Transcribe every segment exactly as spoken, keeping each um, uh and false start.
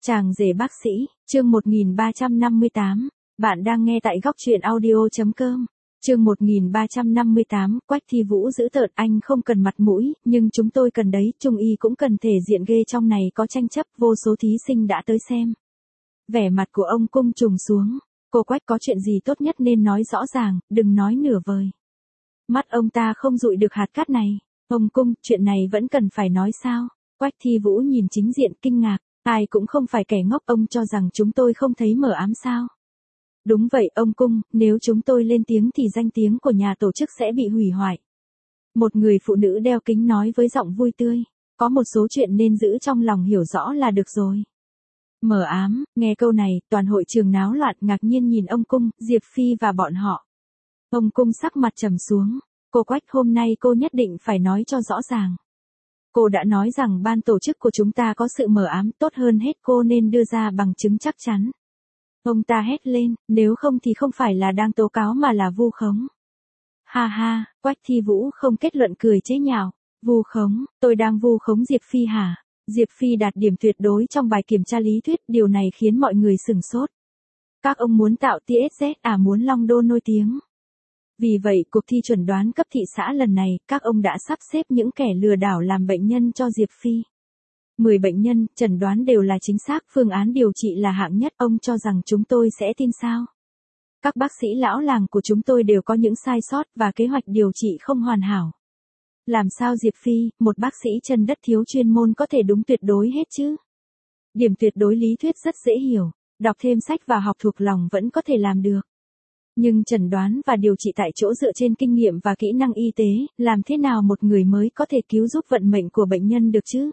Chàng rể bác sĩ, chương một nghìn ba trăm năm mươi tám. Bạn đang nghe tại góc truyện audio.com. Chương một nghìn ba trăm năm mươi tám, Quách Thi Vũ giữ tợn, anh không cần mặt mũi, nhưng chúng tôi cần đấy, Trung y cũng cần thể diện ghê, trong này có tranh chấp, vô số thí sinh đã tới xem. Vẻ mặt của ông Cung trùng xuống, cô Quách có chuyện gì tốt nhất nên nói rõ ràng, đừng nói nửa vời. Mắt ông ta không dụi được hạt cát này. Ông Cung, chuyện này vẫn cần phải nói sao? Quách Thi Vũ nhìn chính diện kinh ngạc, ai cũng không phải kẻ ngốc, ông cho rằng chúng tôi không thấy mờ ám sao? Đúng vậy ông Cung, nếu chúng tôi lên tiếng thì danh tiếng của nhà tổ chức sẽ bị hủy hoại. Một người phụ nữ đeo kính nói với giọng vui tươi, có một số chuyện nên giữ trong lòng hiểu rõ là được rồi. Mờ ám, nghe câu này, toàn hội trường náo loạn, ngạc nhiên nhìn ông Cung, Diệp Phi và bọn họ. Ông Cung sắc mặt trầm xuống, cô Quách, hôm nay cô nhất định phải nói cho rõ ràng. Cô đã nói rằng ban tổ chức của chúng ta có sự mờ ám, tốt hơn hết cô nên đưa ra bằng chứng chắc chắn. Ông ta hét lên, nếu không thì không phải là đang tố cáo mà là vu khống. Ha ha, Quách Thi Vũ không kết luận cười chế nhạo, vu khống, tôi đang vu khống Diệp Phi hả? Diệp Phi đạt điểm tuyệt đối trong bài kiểm tra lý thuyết, điều này khiến mọi người sửng sốt. Các ông muốn tạo tê ét dét à, muốn Long Đô nổi tiếng. Vì vậy, cuộc thi chuẩn đoán cấp thị xã lần này, các ông đã sắp xếp những kẻ lừa đảo làm bệnh nhân cho Diệp Phi. mười bệnh nhân, chẩn đoán đều là chính xác, phương án điều trị là hạng nhất, ông cho rằng chúng tôi sẽ tin sao? Các bác sĩ lão làng của chúng tôi đều có những sai sót và kế hoạch điều trị không hoàn hảo. Làm sao Diệp Phi, một bác sĩ chân đất thiếu chuyên môn có thể đúng tuyệt đối hết chứ? Điểm tuyệt đối lý thuyết rất dễ hiểu, đọc thêm sách và học thuộc lòng vẫn có thể làm được. Nhưng chẩn đoán và điều trị tại chỗ dựa trên kinh nghiệm và kỹ năng y tế, làm thế nào một người mới có thể cứu giúp vận mệnh của bệnh nhân được chứ?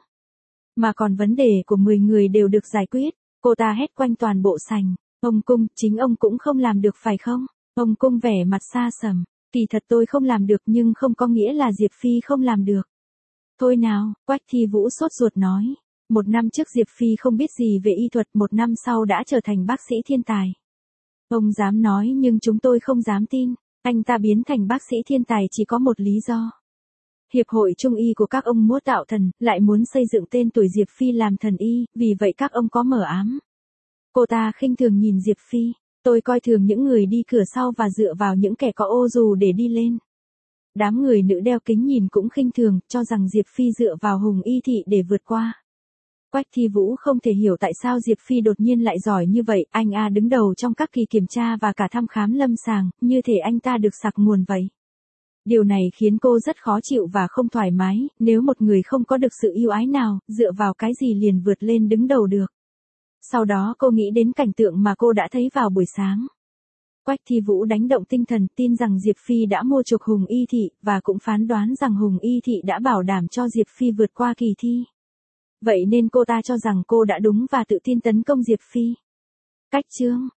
Mà còn vấn đề của mười người đều được giải quyết, cô ta hét quanh toàn bộ sảnh, ông Cung, chính ông cũng không làm được phải không? Ông Cung vẻ mặt xa sầm, kỳ thật tôi không làm được nhưng không có nghĩa là Diệp Phi không làm được. Thôi nào, Quách Thi Vũ sốt ruột nói, một năm trước Diệp Phi không biết gì về y thuật, một năm sau đã trở thành bác sĩ thiên tài. Ông dám nói nhưng chúng tôi không dám tin, anh ta biến thành bác sĩ thiên tài chỉ có một lý do. Hiệp hội Trung y của các ông muốn tạo thần, lại muốn xây dựng tên tuổi Diệp Phi làm thần y, vì vậy các ông có mờ ám. Cô ta khinh thường nhìn Diệp Phi, tôi coi thường những người đi cửa sau và dựa vào những kẻ có ô dù để đi lên. Đám người nữ đeo kính nhìn cũng khinh thường, cho rằng Diệp Phi dựa vào hùng y thị để vượt qua. Quách Thi Vũ không thể hiểu tại sao Diệp Phi đột nhiên lại giỏi như vậy, anh A đứng đầu trong các kỳ kiểm tra và cả thăm khám lâm sàng, như thể anh ta được sạc nguồn vậy. Điều này khiến cô rất khó chịu và không thoải mái, nếu một người không có được sự yêu ái nào, dựa vào cái gì liền vượt lên đứng đầu được. Sau đó cô nghĩ đến cảnh tượng mà cô đã thấy vào buổi sáng. Quách Thi Vũ đánh động tinh thần, tin rằng Diệp Phi đã mua chuộc Hùng Y Thị, và cũng phán đoán rằng Hùng Y Thị đã bảo đảm cho Diệp Phi vượt qua kỳ thi. Vậy nên cô ta cho rằng cô đã đúng và tự tin tấn công Diệp Phi. Cách chương